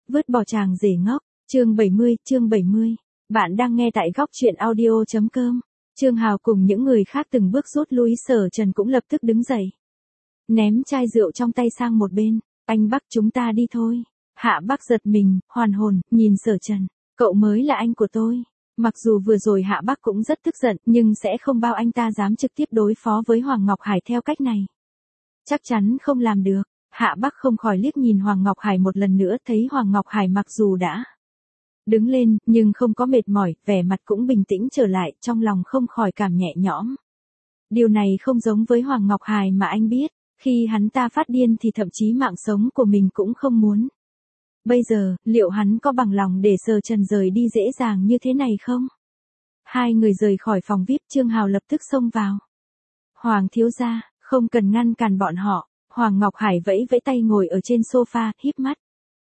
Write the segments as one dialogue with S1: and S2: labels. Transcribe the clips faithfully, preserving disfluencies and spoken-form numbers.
S1: Vứt bỏ chàng rể ngốc, chương bảy mươi, chương bảy mươi. Bạn đang nghe tại góc truyện audio.com. Trương Hào cùng những người khác từng bước rút lui, Sở Trần cũng lập tức đứng dậy. Ném chai rượu trong tay sang một bên, anh Bắc chúng ta đi thôi. Hạ Bắc giật mình, hoàn hồn, nhìn Sở Trần, cậu mới là anh của tôi. Mặc dù vừa rồi Hạ Bắc cũng rất tức giận, nhưng sẽ không bao anh ta dám trực tiếp đối phó với Hoàng Ngọc Hải theo cách này. Chắc chắn không làm được. Hạ Bắc không khỏi liếc nhìn Hoàng Ngọc Hải một lần nữa, thấy Hoàng Ngọc Hải mặc dù đã đứng lên, nhưng không có mệt mỏi, vẻ mặt cũng bình tĩnh trở lại, trong lòng không khỏi cảm nhẹ nhõm. Điều này không giống với Hoàng Ngọc Hải mà anh biết, khi hắn ta phát điên thì thậm chí mạng sống của mình cũng không muốn. Bây giờ, liệu hắn có bằng lòng để Sở Trần rời đi dễ dàng như thế này không? Hai người rời khỏi phòng vi ai pi, Trương Hào lập tức xông vào. Hoàng thiếu gia, không cần ngăn cản bọn họ. Hoàng Ngọc Hải vẫy vẫy tay ngồi ở trên sofa, híp mắt.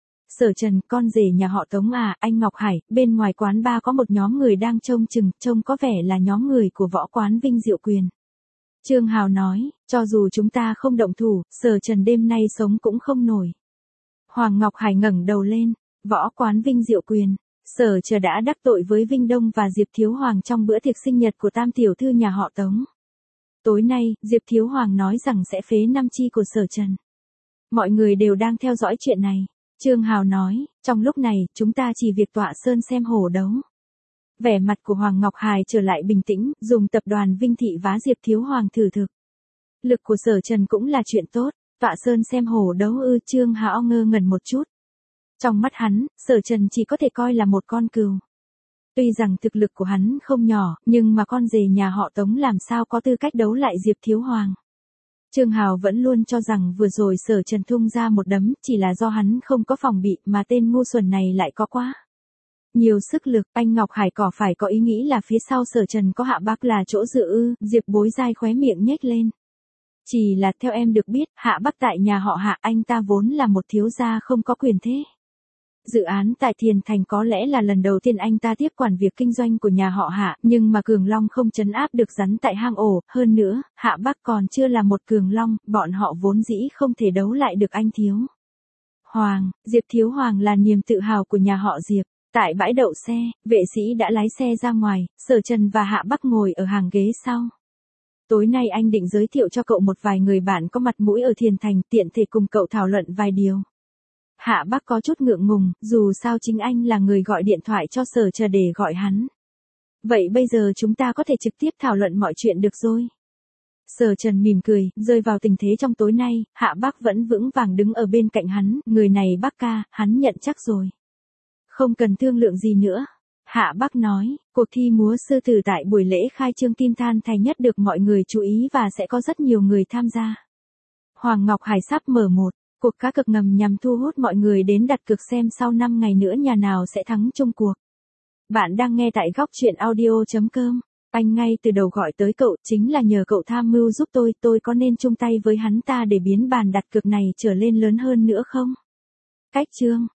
S1: Sở Trần, con rể nhà họ Tống à, anh Ngọc Hải, bên ngoài quán bar có một nhóm người đang trông chừng, trông có vẻ là nhóm người của võ quán Vinh Diệu Quyền. Trương Hào nói, cho dù chúng ta không động thủ, Sở Trần đêm nay sống cũng không nổi. Hoàng Ngọc Hải ngẩng đầu lên, võ quán Vinh Diệu Quyền, Sở Trần đã đắc tội với Vinh Đông và Diệp Thiếu Hoàng trong bữa tiệc sinh nhật của tam tiểu thư nhà họ Tống. Tối nay, Diệp Thiếu Hoàng nói rằng sẽ phế năm chi của Sở Trần. Mọi người đều đang theo dõi chuyện này. Trương Hào nói, trong lúc này, chúng ta chỉ việc tọa sơn xem hổ đấu. Vẻ mặt của Hoàng Ngọc Hải trở lại bình tĩnh, dùng tập đoàn Vinh Thị vá Diệp Thiếu Hoàng thử thực. Lực của Sở Trần cũng là chuyện tốt, tọa sơn xem hổ đấu ư? Trương Hào ngơ ngẩn một chút. Trong mắt hắn, Sở Trần chỉ có thể coi là một con cừu. Tuy rằng thực lực của hắn không nhỏ, nhưng mà con rể nhà họ Tống làm sao có tư cách đấu lại Diệp Thiếu Hoàng. Trương Hào vẫn luôn cho rằng vừa rồi Sở Trần tung ra một đấm chỉ là do hắn không có phòng bị, mà tên ngu xuẩn này lại có quá nhiều sức lực. Anh Ngọc Hải có phải có ý nghĩ là phía sau Sở Trần có Hạ Bắc là chỗ dựa ư? Diệp Bối Giai khóe miệng nhếch lên. Chỉ là theo em được biết, Hạ Bắc tại nhà họ Hạ, anh ta vốn là một thiếu gia không có quyền thế. Dự án tại Thiền Thành có lẽ là lần đầu tiên anh ta tiếp quản việc kinh doanh của nhà họ Hạ, nhưng mà Cường Long không trấn áp được rắn tại hang ổ, hơn nữa, Hạ Bắc còn chưa là một Cường Long, bọn họ vốn dĩ không thể đấu lại được anh Thiếu Hoàng. Diệp Thiếu Hoàng là niềm tự hào của nhà họ Diệp. Tại bãi đậu xe, vệ sĩ đã lái xe ra ngoài, Sở Trần và Hạ Bắc ngồi ở hàng ghế sau. Tối nay anh định giới thiệu cho cậu một vài người bạn có mặt mũi ở Thiền Thành, tiện thể cùng cậu thảo luận vài điều. Hạ Bắc có chút ngượng ngùng, dù sao chính anh là người gọi điện thoại cho Sở Trần để gọi hắn. Vậy bây giờ chúng ta có thể trực tiếp thảo luận mọi chuyện được rồi. Sở Trần mỉm cười, rơi vào tình thế trong tối nay, Hạ Bắc vẫn vững vàng đứng ở bên cạnh hắn, người này Bắc ca, hắn nhận chắc rồi. Không cần thương lượng gì nữa. Hạ Bắc nói, cuộc thi múa sư tử tại buổi lễ khai trương Kim Than Thành nhất được mọi người chú ý và sẽ có rất nhiều người tham gia. Hoàng Ngọc Hải sắp mở một cuộc cá cược ngầm nhằm thu hút mọi người đến đặt cược xem sau năm ngày nữa nhà nào sẽ thắng chung cuộc. Bạn đang nghe tại góc truyện audio.com. Anh ngay từ đầu gọi tới cậu chính là nhờ cậu tham mưu giúp tôi, tôi có nên chung tay với hắn ta để biến bàn đặt cược này trở lên lớn hơn nữa không? Cách chương